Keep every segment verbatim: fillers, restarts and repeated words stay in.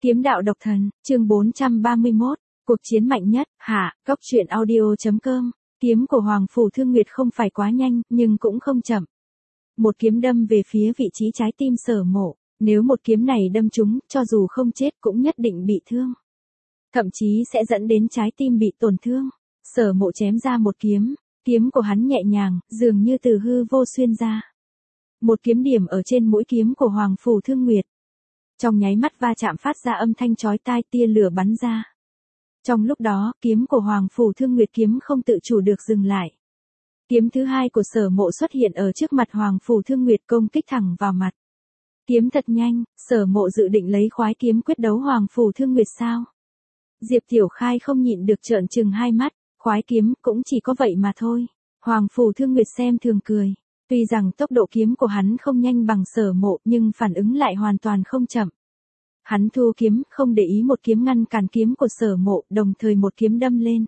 Kiếm đạo độc thần, chương bốn trăm ba mươi mốt, cuộc chiến mạnh nhất, hạ, góc truyện audio.com, kiếm của Hoàng Phủ Thương Nguyệt không phải quá nhanh, nhưng cũng không chậm. Một kiếm đâm về phía vị trí trái tim Sở Mộ, nếu một kiếm này đâm trúng, cho dù không chết cũng nhất định bị thương. Thậm chí sẽ dẫn đến trái tim bị tổn thương. Sở Mộ chém ra một kiếm, kiếm của hắn nhẹ nhàng, dường như từ hư vô xuyên ra. Một kiếm điểm ở trên mũi kiếm của Hoàng Phủ Thương Nguyệt. Trong nháy mắt va chạm phát ra âm thanh chói tai, tia lửa bắn ra. Trong lúc đó, kiếm của Hoàng Phủ Thương Nguyệt kiếm không tự chủ được dừng lại. Kiếm thứ hai của Sở Mộ xuất hiện ở trước mặt Hoàng Phủ Thương Nguyệt, công kích thẳng vào mặt. Kiếm thật nhanh, Sở Mộ dự định lấy khoái kiếm quyết đấu Hoàng Phủ Thương Nguyệt sao? Diệp Tiểu Khai không nhịn được trợn trừng hai mắt, khoái kiếm cũng chỉ có vậy mà thôi. Hoàng Phủ Thương Nguyệt xem thường cười. Tuy rằng tốc độ kiếm của hắn không nhanh bằng Sở Mộ, nhưng phản ứng lại hoàn toàn không chậm. Hắn thu kiếm, không để ý một kiếm ngăn cản kiếm của Sở Mộ, đồng thời một kiếm đâm lên.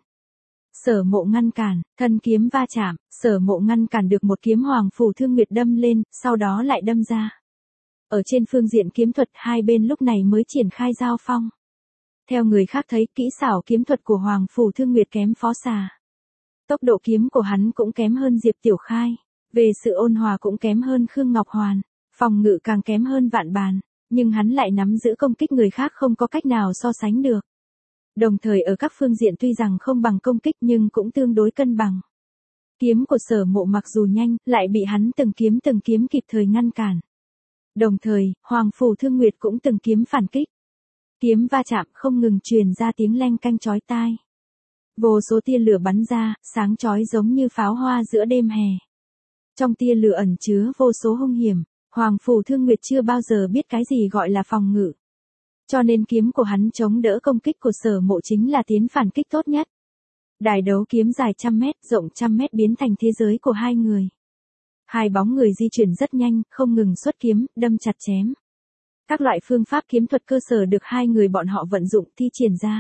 Sở Mộ ngăn cản, thân kiếm va chạm, Sở Mộ ngăn cản được một kiếm Hoàng Phủ Thương Nguyệt đâm lên, sau đó lại đâm ra. Ở trên phương diện kiếm thuật, hai bên lúc này mới triển khai giao phong. Theo người khác thấy, kỹ xảo kiếm thuật của Hoàng Phủ Thương Nguyệt kém Phó Xà. Tốc độ kiếm của hắn cũng kém hơn Diệp Tiểu Khai. Về sự ôn hòa cũng kém hơn Khương Ngọc Hoàn, phòng ngự càng kém hơn Vạn Bàn, nhưng hắn lại nắm giữ công kích người khác không có cách nào so sánh được. Đồng thời ở các phương diện tuy rằng không bằng công kích nhưng cũng tương đối cân bằng. Kiếm của Sở Mộ mặc dù nhanh, lại bị hắn từng kiếm từng kiếm kịp thời ngăn cản. Đồng thời, Hoàng Phủ Thương Nguyệt cũng từng kiếm phản kích. Kiếm va chạm không ngừng truyền ra tiếng leng canh chói tai. Vô số tia lửa bắn ra, sáng chói giống như pháo hoa giữa đêm hè. Trong tia lửa ẩn chứa vô số hung hiểm, Hoàng Phủ Thương Nguyệt chưa bao giờ biết cái gì gọi là phòng ngự. Cho nên kiếm của hắn chống đỡ công kích của Sở Mộ chính là tiến phản kích tốt nhất. Đài đấu kiếm dài trăm mét, rộng trăm mét biến thành thế giới của hai người. Hai bóng người di chuyển rất nhanh, không ngừng xuất kiếm, đâm chặt chém. Các loại phương pháp kiếm thuật cơ sở được hai người bọn họ vận dụng thi triển ra.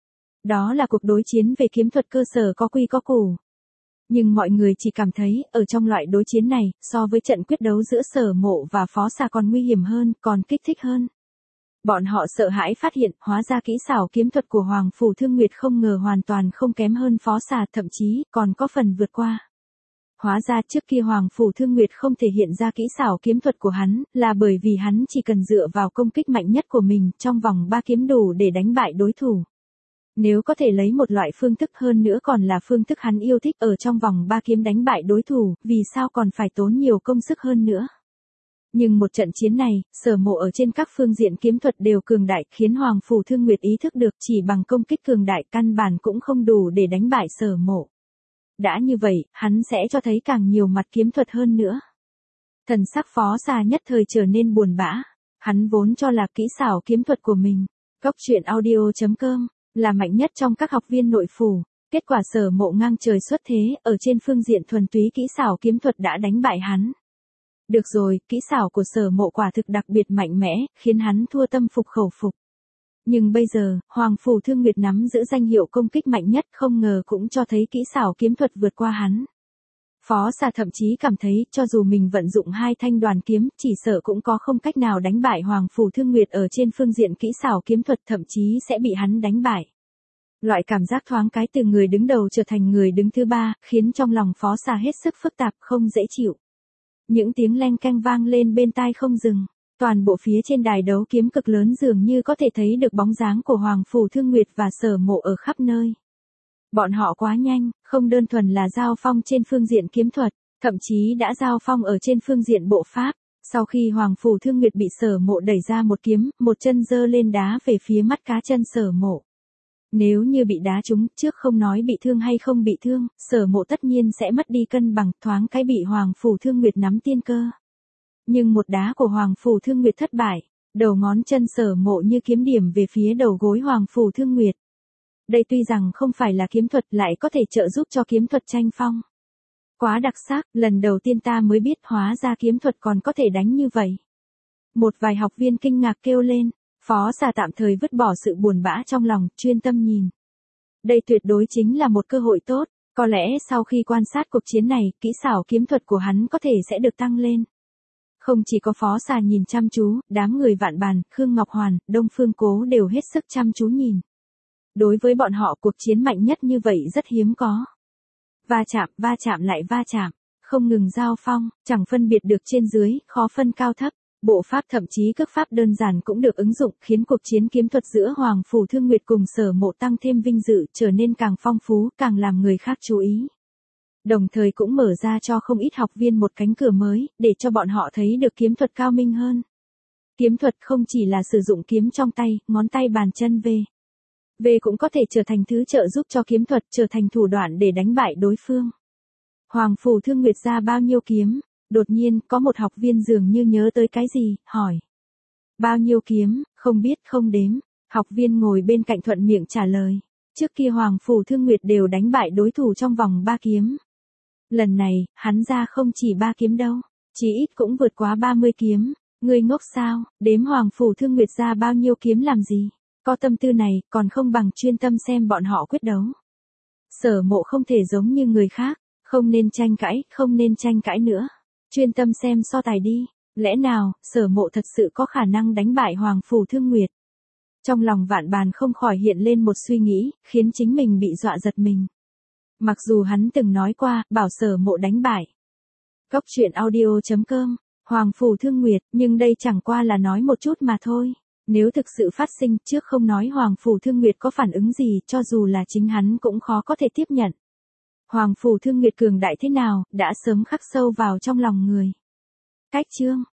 Đó là cuộc đối chiến về kiếm thuật cơ sở có quy có củ. Nhưng mọi người chỉ cảm thấy, ở trong loại đối chiến này, so với trận quyết đấu giữa Sở Mộ và Phó Xà còn nguy hiểm hơn, còn kích thích hơn. Bọn họ sợ hãi phát hiện, hóa ra kỹ xảo kiếm thuật của Hoàng Phủ Thương Nguyệt không ngờ hoàn toàn không kém hơn Phó Xà, thậm chí còn có phần vượt qua. Hóa ra trước kia Hoàng Phủ Thương Nguyệt không thể hiện ra kỹ xảo kiếm thuật của hắn, là bởi vì hắn chỉ cần dựa vào công kích mạnh nhất của mình, trong vòng ba kiếm đủ để đánh bại đối thủ. Nếu có thể lấy một loại phương thức hơn nữa còn là phương thức hắn yêu thích ở trong vòng ba kiếm đánh bại đối thủ, vì sao còn phải tốn nhiều công sức hơn nữa. Nhưng một trận chiến này, Sở Mộ ở trên các phương diện kiếm thuật đều cường đại, khiến Hoàng Phủ Thương Nguyệt ý thức được chỉ bằng công kích cường đại căn bản cũng không đủ để đánh bại Sở Mộ. Đã như vậy, hắn sẽ cho thấy càng nhiều mặt kiếm thuật hơn nữa. Thần sắc Phó Xà nhất thời trở nên buồn bã, hắn vốn cho là kỹ xảo kiếm thuật của mình, góc truyện audio.com, là mạnh nhất trong các học viên nội phủ, kết quả Sở Mộ ngang trời xuất thế, ở trên phương diện thuần túy kỹ xảo kiếm thuật đã đánh bại hắn. Được rồi, kỹ xảo của Sở Mộ quả thực đặc biệt mạnh mẽ, khiến hắn thua tâm phục khẩu phục. Nhưng bây giờ, Hoàng Phủ Thương Nguyệt nắm giữ danh hiệu công kích mạnh nhất, không ngờ cũng cho thấy kỹ xảo kiếm thuật vượt qua hắn. Phó Xà thậm chí cảm thấy, cho dù mình vận dụng hai thanh đoàn kiếm, chỉ sợ cũng có không cách nào đánh bại Hoàng Phủ Thương Nguyệt ở trên phương diện kỹ xảo kiếm thuật, thậm chí sẽ bị hắn đánh bại. Loại cảm giác thoáng cái từ người đứng đầu trở thành người đứng thứ ba, khiến trong lòng Phó Xà hết sức phức tạp, không dễ chịu. Những tiếng leng keng vang lên bên tai không dừng. Toàn bộ phía trên đài đấu kiếm cực lớn dường như có thể thấy được bóng dáng của Hoàng Phủ Thương Nguyệt và Sở Mộ ở khắp nơi. Bọn họ quá nhanh, không đơn thuần là giao phong trên phương diện kiếm thuật, thậm chí đã giao phong ở trên phương diện bộ pháp. Sau khi Hoàng Phủ Thương Nguyệt bị Sở Mộ đẩy ra một kiếm, một chân giơ lên đá về phía mắt cá chân Sở Mộ. Nếu như bị đá trúng, trước không nói bị thương hay không bị thương, Sở Mộ tất nhiên sẽ mất đi cân bằng, thoáng cái bị Hoàng Phủ Thương Nguyệt nắm tiên cơ. Nhưng một đá của Hoàng Phủ Thương Nguyệt thất bại, đầu ngón chân Sở Mộ như kiếm điểm về phía đầu gối Hoàng Phủ Thương Nguyệt. Đây tuy rằng không phải là kiếm thuật, lại có thể trợ giúp cho kiếm thuật tranh phong. Quá đặc sắc, lần đầu tiên ta mới biết hóa ra kiếm thuật còn có thể đánh như vậy. Một vài học viên kinh ngạc kêu lên, Phó Xà tạm thời vứt bỏ sự buồn bã trong lòng, chuyên tâm nhìn. Đây tuyệt đối chính là một cơ hội tốt, có lẽ sau khi quan sát cuộc chiến này, kỹ xảo kiếm thuật của hắn có thể sẽ được tăng lên. Không chỉ có Phó Xà nhìn chăm chú, đám người Vạn Bàn, Khương Ngọc Hoàn, Đông Phương Cố đều hết sức chăm chú nhìn. Đối với bọn họ cuộc chiến mạnh nhất như vậy rất hiếm có. Va chạm, va chạm lại va chạm, không ngừng giao phong, chẳng phân biệt được trên dưới, khó phân cao thấp. Bộ pháp thậm chí cước pháp đơn giản cũng được ứng dụng, khiến cuộc chiến kiếm thuật giữa Hoàng Phủ Thương Nguyệt cùng Sở Mộ tăng thêm vinh dự, trở nên càng phong phú, càng làm người khác chú ý. Đồng thời cũng mở ra cho không ít học viên một cánh cửa mới, để cho bọn họ thấy được kiếm thuật cao minh hơn. Kiếm thuật không chỉ là sử dụng kiếm trong tay, ngón tay bàn chân về. Về cũng có thể trở thành thứ trợ giúp cho kiếm thuật, trở thành thủ đoạn để đánh bại đối phương. Hoàng Phủ Thương Nguyệt ra bao nhiêu kiếm? Đột nhiên, có một học viên dường như nhớ tới cái gì, hỏi. Bao nhiêu kiếm, không biết không đếm. Học viên ngồi bên cạnh thuận miệng trả lời. Trước kia Hoàng Phủ Thương Nguyệt đều đánh bại đối thủ trong vòng ba kiếm. Lần này, hắn ra không chỉ ba kiếm đâu, chỉ ít cũng vượt quá ba mươi kiếm. Ngươi ngốc sao, đếm Hoàng Phủ Thương Nguyệt ra bao nhiêu kiếm làm gì? Có tâm tư này, còn không bằng chuyên tâm xem bọn họ quyết đấu. Sở Mộ không thể giống như người khác, không nên tranh cãi, không nên tranh cãi nữa. Chuyên tâm xem so tài đi, lẽ nào, Sở Mộ thật sự có khả năng đánh bại Hoàng Phủ Thương Nguyệt? Trong lòng Vạn Bàn không khỏi hiện lên một suy nghĩ, khiến chính mình bị dọa giật mình. Mặc dù hắn từng nói qua, bảo Sở Mộ đánh bại. Cốc truyện audio chấm com, Hoàng Phủ Thương Nguyệt, nhưng đây chẳng qua là nói một chút mà thôi. Nếu thực sự phát sinh, trước không nói Hoàng Phủ Thương Nguyệt có phản ứng gì, cho dù là chính hắn cũng khó có thể tiếp nhận. Hoàng Phủ Thương Nguyệt cường đại thế nào, đã sớm khắc sâu vào trong lòng người. Cách chương